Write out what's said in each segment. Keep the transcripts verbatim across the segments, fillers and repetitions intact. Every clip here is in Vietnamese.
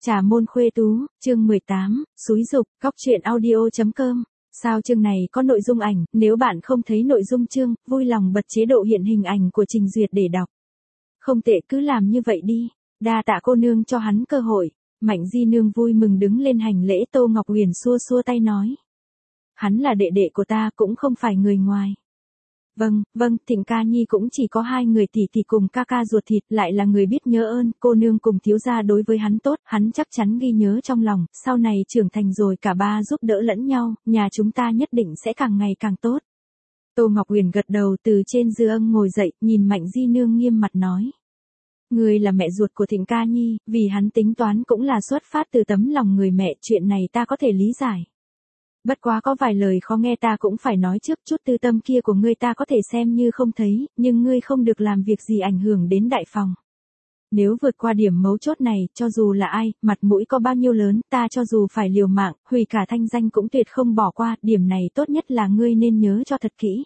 Trà môn khuê tú, chương mười tám, xúi dục, cóc truyện audio.com. Sao chương này có nội dung ảnh, nếu bạn không thấy nội dung chương, vui lòng bật chế độ hiện hình ảnh của trình duyệt để đọc. Không tệ, cứ làm như vậy đi. Đa tạ cô nương cho hắn cơ hội. Mạnh Di nương vui mừng đứng lên hành lễ. Tô Ngọc Huyền xua xua tay nói. Hắn là đệ đệ của ta, cũng không phải người ngoài. Vâng, vâng, Thịnh ca nhi cũng chỉ có hai người tỷ tỷ cùng ca ca ruột thịt, lại là người biết nhớ ơn, cô nương cùng thiếu gia đối với hắn tốt, hắn chắc chắn ghi nhớ trong lòng, sau này trưởng thành rồi cả ba giúp đỡ lẫn nhau, nhà chúng ta nhất định sẽ càng ngày càng tốt. Tô Ngọc Huyền gật đầu, từ trên giường ngồi dậy, nhìn Mạnh Di nương nghiêm mặt nói. Người là mẹ ruột của Thịnh ca nhi, vì hắn tính toán cũng là xuất phát từ tấm lòng người mẹ, chuyện này ta có thể lý giải. Bất quá có vài lời khó nghe ta cũng phải nói trước, chút tư tâm kia của ngươi ta có thể xem như không thấy, nhưng ngươi không được làm việc gì ảnh hưởng đến đại phòng. Nếu vượt qua điểm mấu chốt này, cho dù là ai, mặt mũi có bao nhiêu lớn, ta cho dù phải liều mạng, hủy cả thanh danh cũng tuyệt không bỏ qua, điểm này tốt nhất là ngươi nên nhớ cho thật kỹ.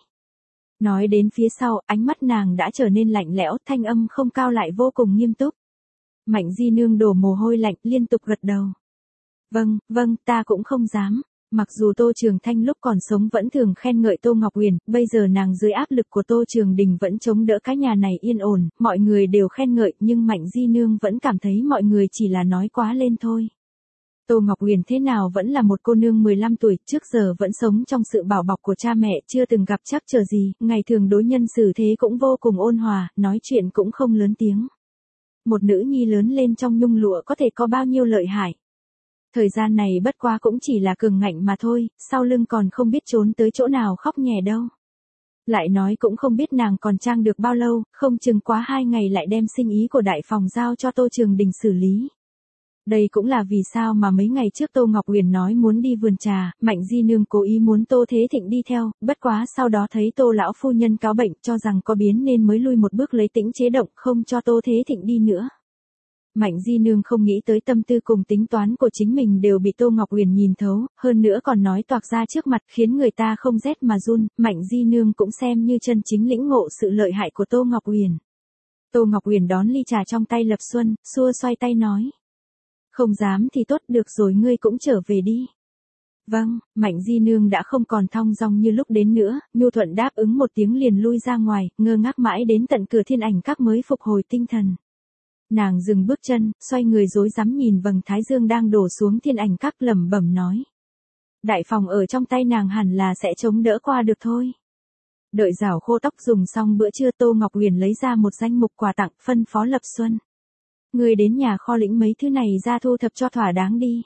Nói đến phía sau, ánh mắt nàng đã trở nên lạnh lẽo, thanh âm không cao lại vô cùng nghiêm túc. Mạnh Di nương đổ mồ hôi lạnh, liên tục gật đầu. Vâng, vâng, ta cũng không dám. Mặc dù Tô Trường Thanh lúc còn sống vẫn thường khen ngợi Tô Ngọc Huyền, bây giờ nàng dưới áp lực của Tô Trường Đình vẫn chống đỡ cái nhà này yên ổn, mọi người đều khen ngợi, nhưng Mạnh Di nương vẫn cảm thấy mọi người chỉ là nói quá lên thôi. Tô Ngọc Huyền thế nào vẫn là một cô nương mười lăm tuổi, trước giờ vẫn sống trong sự bảo bọc của cha mẹ, chưa từng gặp trắc trở gì, ngày thường đối nhân xử thế cũng vô cùng ôn hòa, nói chuyện cũng không lớn tiếng. Một nữ nhi lớn lên trong nhung lụa có thể có bao nhiêu lợi hại. Thời gian này bất quá cũng chỉ là cường ngạnh mà thôi, sau lưng còn không biết trốn tới chỗ nào khóc nhè đâu. Lại nói cũng không biết nàng còn trang được bao lâu, không chừng quá hai ngày lại đem sinh ý của đại phòng giao cho Tô Trường Đình xử lý. Đây cũng là vì sao mà mấy ngày trước Tô Ngọc Huyền nói muốn đi vườn trà, Mạnh Di nương cố ý muốn Tô Thế Thịnh đi theo, bất quá sau đó thấy Tô lão phu nhân cáo bệnh cho rằng có biến nên mới lui một bước lấy tĩnh chế động, không cho Tô Thế Thịnh đi nữa. Mạnh Di nương không nghĩ tới tâm tư cùng tính toán của chính mình đều bị Tô Ngọc Huyền nhìn thấu, hơn nữa còn nói toạc ra trước mặt khiến người ta không rét mà run, Mạnh Di nương cũng xem như chân chính lĩnh ngộ sự lợi hại của Tô Ngọc Huyền. Tô Ngọc Huyền đón ly trà trong tay Lập Xuân, xua xoay tay nói. Không dám thì tốt, được rồi, ngươi cũng trở về đi. Vâng, Mạnh Di nương đã không còn thong dong như lúc đến nữa, nhu thuận đáp ứng một tiếng liền lui ra ngoài, ngơ ngác mãi đến tận cửa Thiên Ảnh Các mới phục hồi tinh thần. Nàng dừng bước chân, xoay người rối rắm nhìn vầng thái dương đang đổ xuống Thiên Ảnh Các, lẩm bẩm nói. Đại phòng ở trong tay nàng hẳn là sẽ chống đỡ qua được thôi. Đợi rảo khô tóc dùng xong bữa trưa, Tô Ngọc Huyền lấy ra một danh mục quà tặng, phân phó Lập Xuân. Người đến nhà kho lĩnh mấy thứ này ra thu thập cho thỏa đáng đi.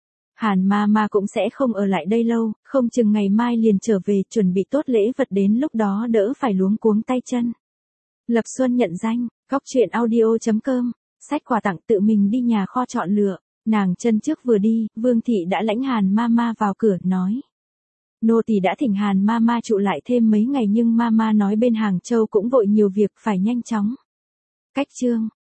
Hàn ma ma cũng sẽ không ở lại đây lâu, không chừng ngày mai liền trở về, chuẩn bị tốt lễ vật đến lúc đó đỡ phải luống cuống tay chân. Lập Xuân nhận danh, cóc truyện audio.com, sách quà tặng tự mình đi nhà kho chọn lựa, nàng chân trước vừa đi, Vương Thị đã lãnh Hàn ma ma vào cửa, nói. Nô tỳ đã thỉnh Hàn ma ma trụ lại thêm mấy ngày nhưng ma ma nói bên Hàng Châu cũng vội nhiều việc phải nhanh chóng. Cách chương.